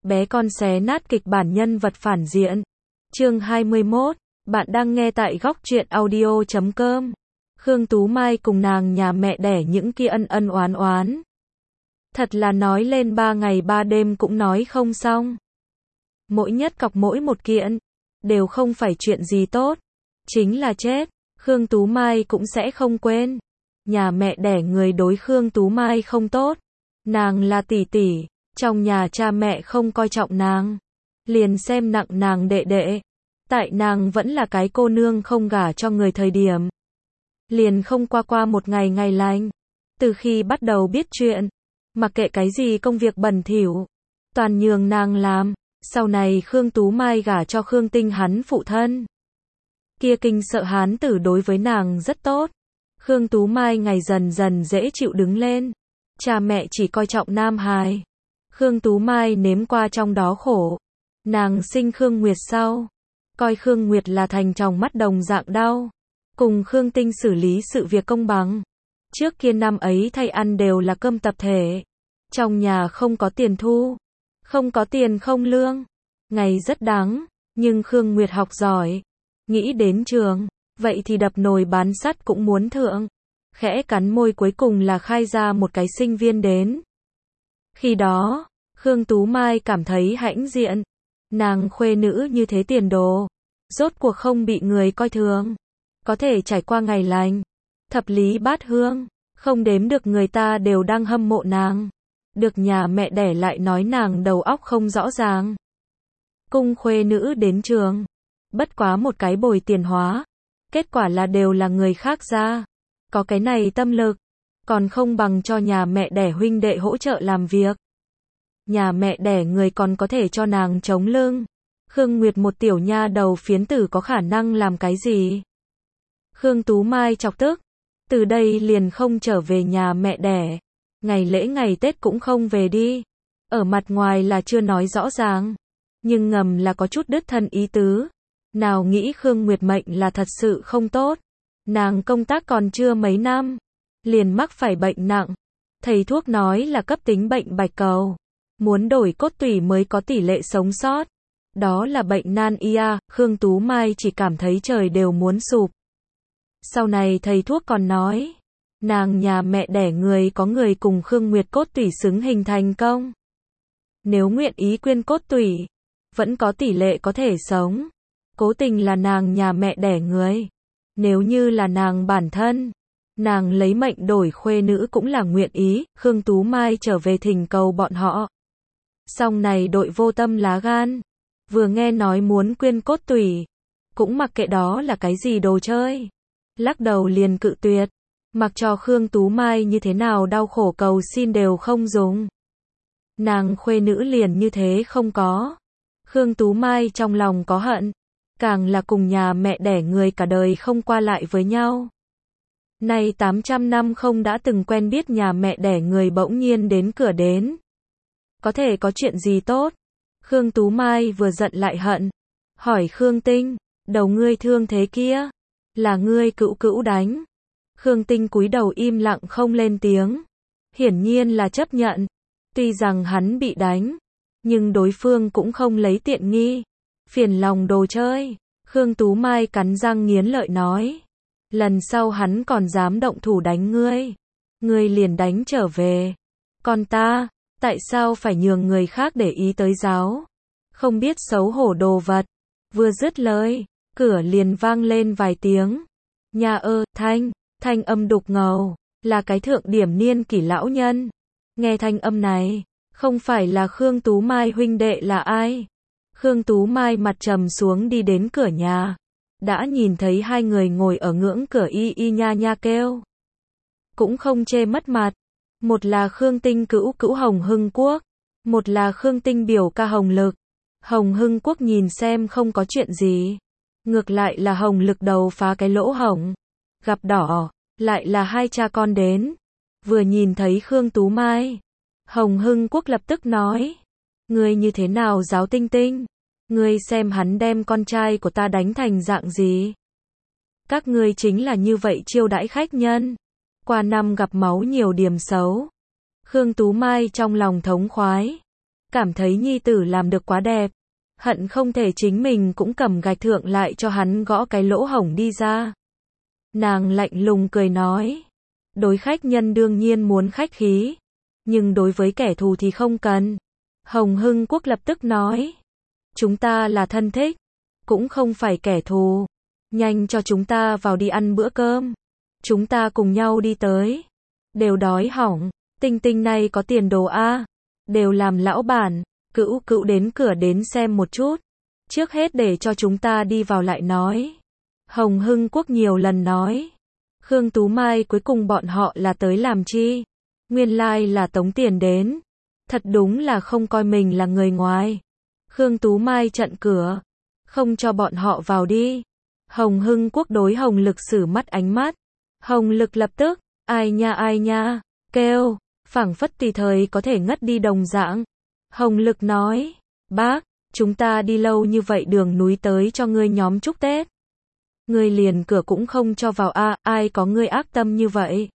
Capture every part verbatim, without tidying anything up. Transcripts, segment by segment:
Bé con xé nát kịch bản nhân vật phản diện. Chương hai mươi mốt. Bạn đang nghe tại góc truyện audio chấm com. Khương Tú Mai cùng nàng nhà mẹ đẻ những kia ân ân oán oán. Thật là nói lên ba ngày ba đêm cũng nói không xong. Mỗi nhất cọc mỗi một kiện, đều không phải chuyện gì tốt. Chính là chết, Khương Tú Mai cũng sẽ không quên. Nhà mẹ đẻ người đối Khương Tú Mai không tốt. Nàng là tỷ tỷ, trong nhà cha mẹ không coi trọng nàng. Liền xem nặng nàng đệ đệ. Tại nàng vẫn là cái cô nương không gả cho người thời điểm. Liền không qua qua một ngày ngày lành. Từ khi bắt đầu biết chuyện, mặc kệ cái gì công việc bẩn thỉu, toàn nhường nàng làm. Sau này Khương Tú Mai gả cho Khương Tinh hắn phụ thân. Kia kinh sợ hán tử đối với nàng rất tốt. Khương Tú Mai ngày dần dần dễ chịu đứng lên. Cha mẹ chỉ coi trọng nam hài. Khương Tú Mai nếm qua trong đó khổ. Nàng sinh Khương Nguyệt sau, coi Khương Nguyệt là thành trong mắt đồng dạng đau. Cùng Khương Tinh xử lý sự việc công bằng. Trước kia năm ấy thay ăn đều là cơm tập thể. Trong nhà không có tiền thu. Không có tiền không lương. Ngày rất đáng, nhưng Khương Nguyệt học giỏi. Nghĩ đến trường, vậy thì đập nồi bán sắt cũng muốn thượng. Khẽ cắn môi cuối cùng là khai ra một cái sinh viên đến. Khi đó, Khương Tú Mai cảm thấy hãnh diện. Nàng khuê nữ như thế tiền đồ. Rốt cuộc không bị người coi thường. Có thể trải qua ngày lành. Thập lý bát hương. Không đếm được người ta đều đang hâm mộ nàng. Được nhà mẹ đẻ lại nói nàng đầu óc không rõ ràng. Cung khuê nữ đến trường. Bất quá một cái bồi tiền hóa. Kết quả là đều là người khác ra. Có cái này tâm lực. Còn không bằng cho nhà mẹ đẻ huynh đệ hỗ trợ làm việc. Nhà mẹ đẻ người còn có thể cho nàng chống lưng. Khương Nguyệt một tiểu nha đầu phiến tử có khả năng làm cái gì? Khương Tú Mai chọc tức. Từ đây liền không trở về nhà mẹ đẻ. Ngày lễ ngày Tết cũng không về đi. Ở mặt ngoài là chưa nói rõ ràng. Nhưng ngầm là có chút đứt thân ý tứ. Nào nghĩ Khương Nguyệt mệnh là thật sự không tốt. Nàng công tác còn chưa mấy năm. Liền mắc phải bệnh nặng. Thầy thuốc nói là cấp tính bệnh bạch cầu. Muốn đổi cốt tủy mới có tỷ lệ sống sót. Đó là bệnh nan y. Khương Tú Mai chỉ cảm thấy trời đều muốn sụp. Sau này thầy thuốc còn nói. Nàng nhà mẹ đẻ người có người cùng Khương Nguyệt cốt tủy xứng hình thành công. Nếu nguyện ý quyên cốt tủy, vẫn có tỷ lệ có thể sống. Cố tình là nàng nhà mẹ đẻ người. Nếu như là nàng bản thân, nàng lấy mệnh đổi khuê nữ cũng là nguyện ý. Khương Tú Mai trở về thỉnh cầu bọn họ. Song này đội vô tâm lá gan. Vừa nghe nói muốn quyên cốt tủy, cũng mặc kệ đó là cái gì đồ chơi. Lắc đầu liền cự tuyệt. Mặc cho Khương Tú Mai như thế nào đau khổ cầu xin đều không dùng. Nàng khuê nữ liền như thế không có. Khương Tú Mai trong lòng có hận. Càng là cùng nhà mẹ đẻ người cả đời không qua lại với nhau. Nay tám trăm năm không đã từng quen biết nhà mẹ đẻ người bỗng nhiên đến cửa đến. Có thể có chuyện gì tốt? Khương Tú Mai vừa giận lại hận. Hỏi Khương Tinh, đầu ngươi thương thế kia, là ngươi cữu cữu đánh. Khương Tinh cúi đầu im lặng không lên tiếng. Hiển nhiên là chấp nhận. Tuy rằng hắn bị đánh, nhưng đối phương cũng không lấy tiện nghi. Phiền lòng đồ chơi. Khương Tú Mai cắn răng nghiến lợi nói. Lần sau hắn còn dám động thủ đánh ngươi. Ngươi liền đánh trở về. Còn ta, tại sao phải nhường người khác để ý tới giáo? Không biết xấu hổ đồ vật. Vừa dứt lời, cửa liền vang lên vài tiếng. Nhà ơ, thanh, thanh âm đục ngầu, là cái thượng điểm niên kỷ lão nhân. Nghe thanh âm này, không phải là Khương Tú Mai huynh đệ là ai? Khương Tú Mai mặt trầm xuống đi đến cửa nhà. Đã nhìn thấy hai người ngồi ở ngưỡng cửa y y nha nha kêu. Cũng không chê mất mặt. Một là Khương Tinh cữu cữu Hồng Hưng Quốc. Một là Khương Tinh biểu ca Hồng Lực. Hồng Hưng Quốc nhìn xem không có chuyện gì. Ngược lại là Hồng Lực đầu phá cái lỗ hổng. Gặp đỏ, lại là hai cha con đến. Vừa nhìn thấy Khương Tú Mai, Hồng Hưng Quốc lập tức nói. Ngươi như thế nào giáo Tinh Tinh? Ngươi xem hắn đem con trai của ta đánh thành dạng gì? Các ngươi chính là như vậy chiêu đãi khách nhân. Qua năm gặp máu nhiều điểm xấu. Khương Tú Mai trong lòng thống khoái. cảm thấy nhi tử làm được quá đẹp, hận không thể chính mình cũng cầm gạch thượng lại cho hắn gõ cái lỗ hổng đi ra. Nàng lạnh lùng cười nói, đối khách nhân đương nhiên muốn khách khí, nhưng đối với kẻ thù thì không cần. Hồng Hưng Quốc lập tức nói, chúng ta là thân thích, cũng không phải kẻ thù, nhanh cho chúng ta vào đi ăn bữa cơm, chúng ta cùng nhau đi tới, đều đói hỏng, Tinh Tinh này có tiền đồ a, đều làm lão bản, Cữu Cữu đến cửa đến xem một chút, trước hết để cho chúng ta đi vào lại nói. Hồng Hưng Quốc nhiều lần nói, Khương Tú Mai cuối cùng bọn họ là tới làm chi, nguyên lai là tống tiền đến, thật đúng là không coi mình là người ngoài. Khương Tú Mai chặn cửa, không cho bọn họ vào đi. Hồng Hưng Quốc đối Hồng Lực sử mắt ánh mắt, Hồng Lực lập tức, ai nha ai nha, kêu, phảng phất tùy thời có thể ngất đi đồng dạng. Hồng Lực nói, bác, chúng ta đi lâu như vậy đường núi tới cho ngươi nhóm chúc Tết. Ngươi liền cửa cũng không cho vào a, à, ai có ngươi ác tâm như vậy.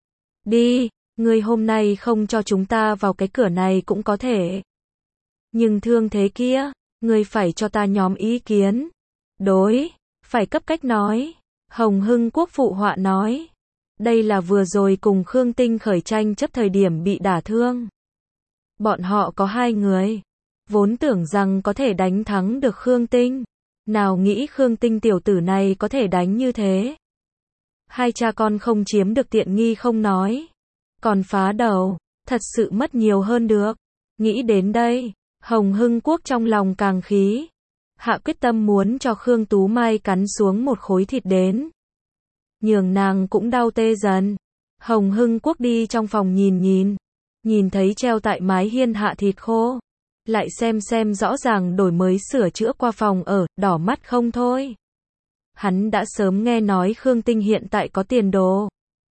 Đi, ngươi hôm nay không cho chúng ta vào cái cửa này cũng có thể. Nhưng thương thế kia, ngươi phải cho ta nhóm ý kiến. Đối, phải cấp cách nói. Hồng Hưng Quốc phụ họa nói. Đây là vừa rồi cùng Khương Tinh khởi tranh chấp thời điểm bị đả thương. Bọn họ có hai người. Vốn tưởng rằng có thể đánh thắng được Khương Tinh. Nào nghĩ Khương Tinh tiểu tử này có thể đánh như thế. Hai cha con không chiếm được tiện nghi không nói. Còn phá đầu, thật sự mất nhiều hơn được. Nghĩ đến đây, Hồng Hưng Quốc trong lòng càng khí. Hạ quyết tâm muốn cho Khương Tú Mai cắn xuống một khối thịt đến. Nhường nàng cũng đau tê dần. Hồng Hưng Quốc đi trong phòng nhìn nhìn. Nhìn thấy treo tại mái hiên hạ thịt khô. Lại xem xem rõ ràng đổi mới sửa chữa qua phòng ở, đỏ mắt không thôi. Hắn đã sớm nghe nói Khương Tinh hiện tại có tiền đồ.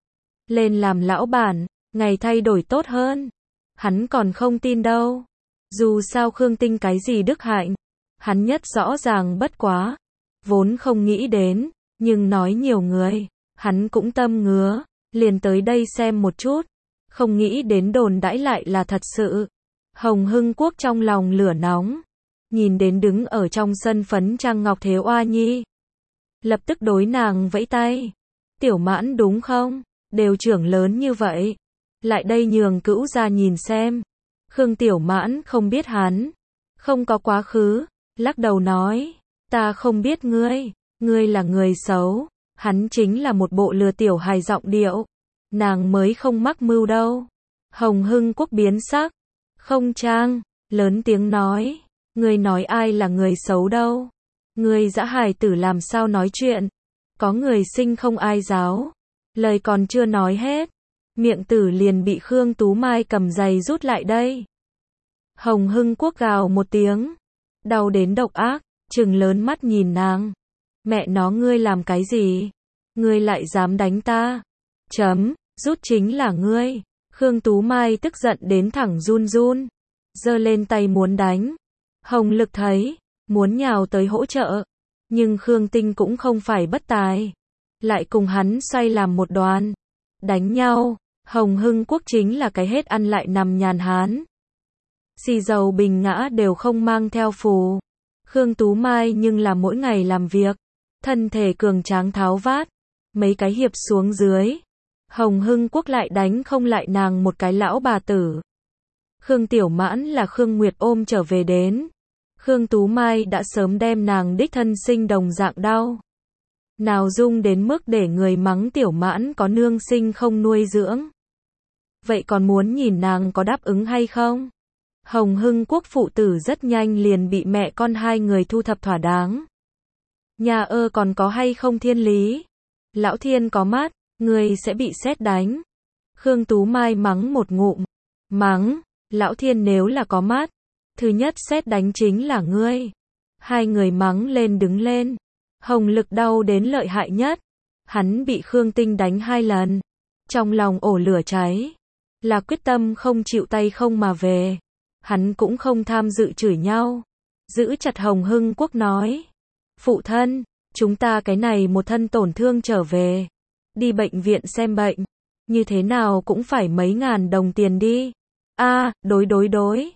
Lên làm lão bản, ngày thay đổi tốt hơn. Hắn còn không tin đâu. Dù sao Khương Tinh cái gì đức hạnh, hắn nhất rõ ràng bất quá. Vốn không nghĩ đến, nhưng nói nhiều người, hắn cũng tâm ngứa, liền tới đây xem một chút. Không nghĩ đến đồn đãi lại là thật sự. Hồng Hưng Quốc trong lòng lửa nóng, nhìn đến đứng ở trong sân phấn trang ngọc thế oa nhi. Lập tức đối nàng vẫy tay. Tiểu Mãn đúng không? Đều trưởng lớn như vậy. Lại đây nhường Cữu ra nhìn xem. Khương Tiểu Mãn không biết hắn. Không có quá khứ. Lắc đầu nói. Ta không biết ngươi. Ngươi là người xấu. Hắn chính là một bộ lừa tiểu hài giọng điệu. Nàng mới không mắc mưu đâu. Hồng Hưng Quốc biến sắc. Không trang. Lớn tiếng nói. Ngươi nói ai là người xấu đâu. Ngươi dã hài tử làm sao nói chuyện. Có người sinh không ai giáo. Lời còn chưa nói hết. Miệng tử liền bị Khương Tú Mai cầm giày rút lại đây. Hồng Hưng Quốc gào một tiếng. Đau đến độc ác. Trừng lớn mắt nhìn nàng. Mẹ nó ngươi làm cái gì? Ngươi lại dám đánh ta. Chấm. Rút chính là ngươi. Khương Tú Mai tức giận đến thẳng run run. Giơ lên tay muốn đánh. Hồng Lực thấy. Muốn nhào tới hỗ trợ. Nhưng Khương Tinh cũng không phải bất tài. Lại cùng hắn xoay làm một đoàn. Đánh nhau. Hồng Hưng Quốc chính là cái hết ăn lại nằm nhàn hán. Xì dầu bình ngã đều không mang theo phù. Khương Tú Mai nhưng là mỗi ngày làm việc. Thân thể cường tráng tháo vát. Mấy cái hiệp xuống dưới. Hồng Hưng Quốc lại đánh không lại nàng một cái lão bà tử. Khương Tiểu Mãn là Khương Nguyệt ôm trở về đến. Khương Tú Mai đã sớm đem nàng đích thân sinh đồng dạng đau. Nào dung đến mức để người mắng Tiểu Mãn có nương sinh không nuôi dưỡng. Vậy còn muốn nhìn nàng có đáp ứng hay không? Hồng Hưng Quốc phụ tử rất nhanh liền bị mẹ con hai người thu thập thỏa đáng. Nhà ơ còn có hay không thiên lý? Lão thiên có mắt, người sẽ bị sét đánh. Khương Tú Mai mắng một ngụm. Mắng, lão thiên nếu là có mắt. Thứ nhất sét đánh chính là ngươi. Hai người mắng lên đứng lên. Hồng Lực đau đến lợi hại nhất. Hắn bị Khương Tinh đánh hai lần. Trong lòng ổ lửa cháy. Là quyết tâm không chịu tay không mà về. Hắn cũng không tham dự chửi nhau. Giữ chặt Hồng Hưng Quốc nói. Phụ thân, chúng ta cái này một thân tổn thương trở về. Đi bệnh viện xem bệnh. Như thế nào cũng phải mấy ngàn đồng tiền đi. A, đối đối đối.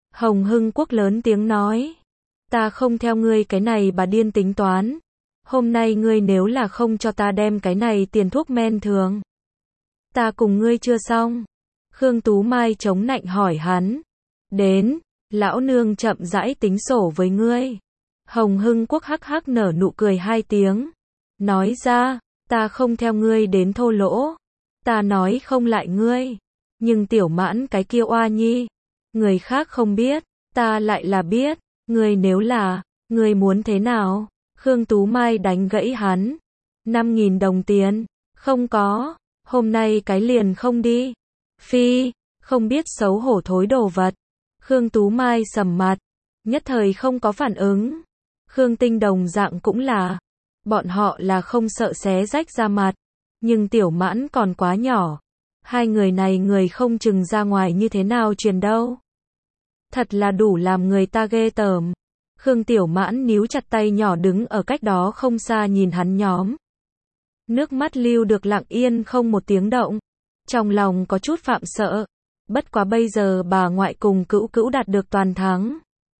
Hồng Hưng Quốc lớn tiếng nói. Ta không theo ngươi cái này bà điên tính toán. Hôm nay ngươi nếu là không cho ta đem cái này tiền thuốc men thường. Ta cùng ngươi chưa xong. Khương Tú Mai chống nạnh hỏi hắn. Đến, lão nương chậm rãi tính sổ với ngươi. Hồng Hưng Quốc hắc hắc nở nụ cười hai tiếng. Nói ra, ta không theo ngươi đến thô lỗ. Ta nói không lại ngươi. Nhưng Tiểu Mãn cái kia oa nhi. Người khác không biết, ta lại là biết. Ngươi nếu là, ngươi muốn thế nào? Khương Tú Mai đánh gãy hắn. Năm nghìn đồng tiền. Không có. Hôm nay cái liền không đi. Phi, không biết xấu hổ thối đồ vật. Khương Tú Mai sầm mặt. Nhất thời không có phản ứng. Khương Tinh đồng dạng cũng là. Bọn họ là không sợ xé rách ra mặt. Nhưng Tiểu Mãn còn quá nhỏ. Hai người này người không chừng ra ngoài như thế nào truyền đâu. Thật là đủ làm người ta ghê tởm. Khương Tiểu Mãn níu chặt tay nhỏ đứng ở cách đó không xa nhìn hắn nhóm. Nước mắt lưu được lặng yên không một tiếng động. Trong lòng có chút phạm sợ. Bất quá bây giờ bà ngoại cùng Cữu Cữu đạt được toàn thắng.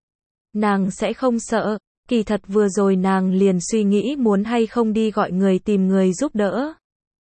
Nàng sẽ không sợ. Kỳ thật vừa rồi nàng liền suy nghĩ muốn hay không đi gọi người tìm người giúp đỡ.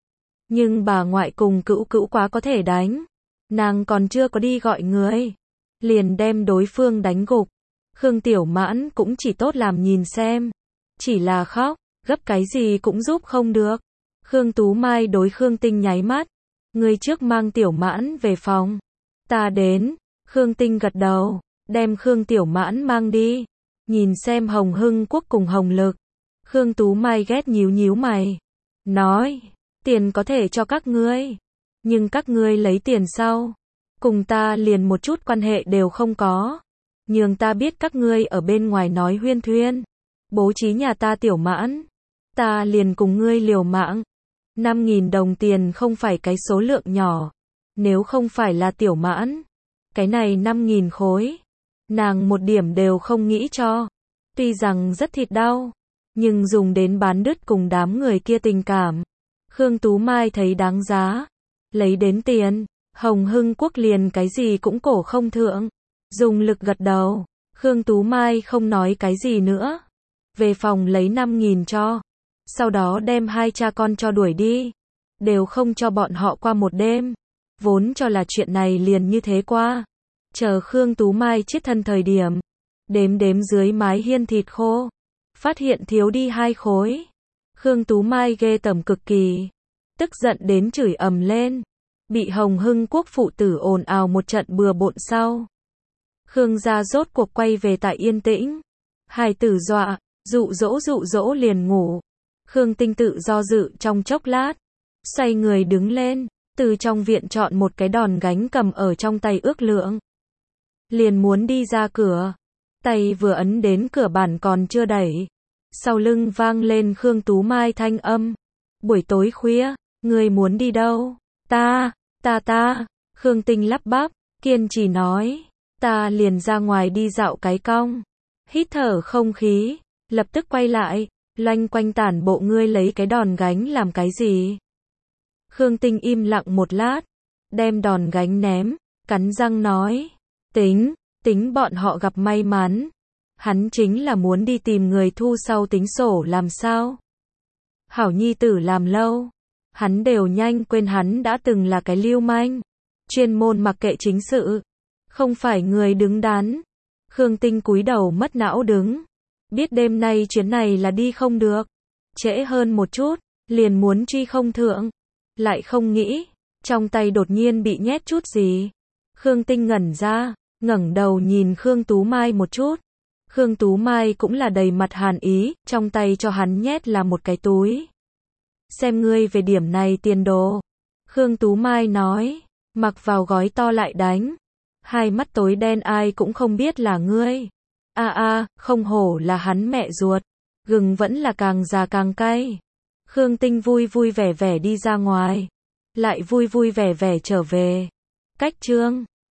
Nhưng bà ngoại cùng Cữu Cữu quá có thể đánh. Nàng còn chưa có đi gọi người. Liền đem đối phương đánh gục. Khương Tiểu Mãn cũng chỉ tốt làm nhìn xem. Chỉ là khóc, gấp cái gì cũng giúp không được. Khương Tú Mai đối Khương Tinh nháy mắt. Người trước mang Tiểu Mãn về phòng. Ta đến. Khương Tinh gật đầu. Đem Khương Tiểu Mãn mang đi. Nhìn xem Hồng Hưng Quốc cùng Hồng Lực. Khương Tú Mai ghét nhíu nhíu mày. Nói. Tiền có thể cho các ngươi. Nhưng các ngươi lấy tiền sau. Cùng ta liền một chút quan hệ đều không có. Nhường ta biết các ngươi ở bên ngoài nói huyên thuyên. Bố trí nhà ta Tiểu Mãn. Ta liền cùng ngươi liều mạng. Năm nghìn đồng tiền không phải cái số lượng nhỏ. Nếu không phải là Tiểu Mãn. Cái này năm nghìn khối. Nàng một điểm đều không nghĩ cho. Tuy rằng rất thịt đau. Nhưng dùng đến bán đứt cùng đám người kia tình cảm. Khương Tú Mai thấy đáng giá. Lấy đến tiền. Hồng Hưng Quốc liền cái gì cũng cổ không thượng. Dùng lực gật đầu. Khương Tú Mai không nói cái gì nữa. Về phòng lấy năm nghìn cho. Sau đó đem hai cha con cho đuổi đi. Đều không cho bọn họ qua một đêm. Vốn cho là chuyện này liền như thế qua. Chờ Khương Tú Mai chết thân thời điểm. Đếm đếm dưới mái hiên thịt khô. Phát hiện thiếu đi hai khối. Khương Tú Mai ghê tởm cực kỳ. Tức giận đến chửi ầm lên. Bị Hồng Hưng Quốc phụ tử ồn ào một trận bừa bộn sau. Khương gia rốt cuộc quay về tại yên tĩnh. Hài tử dọa, dụ dỗ dụ dỗ liền ngủ. Khương Tinh tự do dự trong chốc lát. Xoay người đứng lên, từ trong viện chọn một cái đòn gánh cầm ở trong tay ước lượng. Liền muốn đi ra cửa. Tay vừa ấn đến cửa bản còn chưa đẩy. Sau lưng vang lên Khương Tú Mai thanh âm. Buổi tối khuya, ngươi muốn đi đâu? Ta, ta ta. Khương Tinh lắp bắp, kiên trì nói. Ta liền ra ngoài đi dạo cái cong. Hít thở không khí, lập tức quay lại, loanh quanh tản bộ ngươi lấy cái đòn gánh làm cái gì? Khương Tinh im lặng một lát, đem đòn gánh ném, cắn răng nói. Tính, tính bọn họ gặp may mắn. Hắn chính là muốn đi tìm người thu sau tính sổ làm sao? Hảo nhi tử làm lâu. Hắn đều nhanh quên hắn đã từng là cái lưu manh. Chuyên môn mặc kệ chính sự. Không phải người đứng đắn. Khương Tinh cúi đầu mất não đứng. Biết đêm nay chuyến này là đi không được. Trễ hơn một chút, liền muốn truy không thượng. Lại không nghĩ, trong tay đột nhiên bị nhét chút gì. Khương Tinh ngẩn ra, ngẩng đầu nhìn Khương Tú Mai một chút. Khương Tú Mai cũng là đầy mặt hàn ý, trong tay cho hắn nhét là một cái túi. Xem ngươi về điểm này tiền đồ. Khương Tú Mai nói, mặc vào gói to lại đánh. Hai mắt tối đen ai cũng không biết là ngươi. A a, không hổ là hắn mẹ ruột. Gừng vẫn là càng già càng cay. Khương Tinh vui vui vẻ vẻ đi ra ngoài. Lại vui vui vẻ vẻ trở về. Cách chương